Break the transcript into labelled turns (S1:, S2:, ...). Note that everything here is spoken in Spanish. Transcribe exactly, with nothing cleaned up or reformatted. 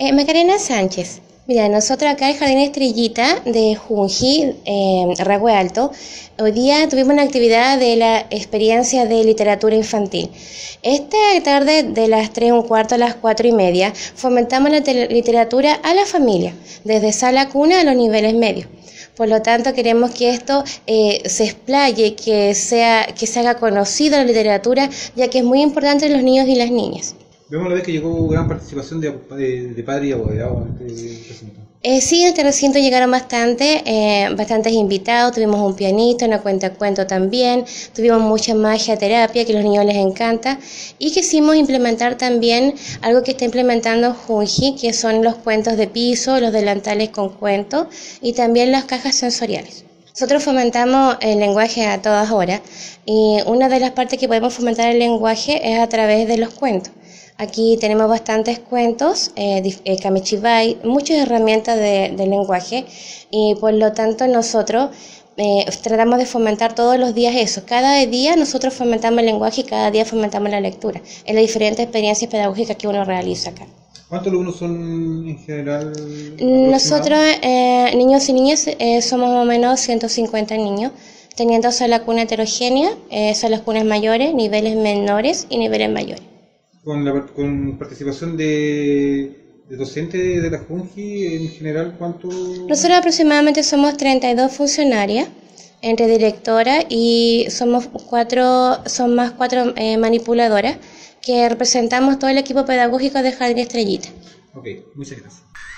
S1: Eh, Macarena Sánchez. Mira, nosotros acá en Jardín Estrellita de Junji, eh, Ragüe Alto, hoy día tuvimos una actividad de la experiencia de literatura infantil. Esta tarde, de las tres un cuarto a las cuatro y media, fomentamos la literatura a la familia, desde sala cuna a los niveles medios. Por lo tanto, queremos que esto eh, se explaye, que, sea, que se haga conocida la literatura, ya que es muy importante en los niños y las niñas.
S2: Vemos la vez que llegó gran participación de, de, de padres y apoderados en este recinto.
S1: Eh, sí, en este recinto llegaron bastante, eh, bastantes invitados, tuvimos un pianista, una cuentacuento también, tuvimos mucha magia, terapia, que a los niños les encanta, y quisimos implementar también algo que está implementando Junji, que son los cuentos de piso, los delantales con cuentos, y también las cajas sensoriales. Nosotros fomentamos el lenguaje a todas horas, y una de las partes que podemos fomentar el lenguaje es a través de los cuentos. Aquí tenemos bastantes cuentos, eh, eh, kamichibai, muchas herramientas de, de lenguaje, y por lo tanto nosotros eh, tratamos de fomentar todos los días eso. Cada día nosotros fomentamos el lenguaje y cada día fomentamos la lectura, en las diferentes experiencias pedagógicas que uno realiza acá.
S2: ¿Cuántos alumnos son en general?
S1: Nosotros, eh, niños y niñas, eh, somos más o menos ciento cincuenta niños, teniendo sala cuna heterogénea, eh, salas cunas mayores, niveles menores y niveles mayores.
S2: Con la con participación de, de docentes de la Junji, en general, ¿cuánto?
S1: Nosotros aproximadamente somos treinta y dos funcionarias, entre directora y somos cuatro, son más cuatro eh, manipuladoras, que representamos todo el equipo pedagógico de Jardín Estrellita.
S2: Ok, muchas gracias.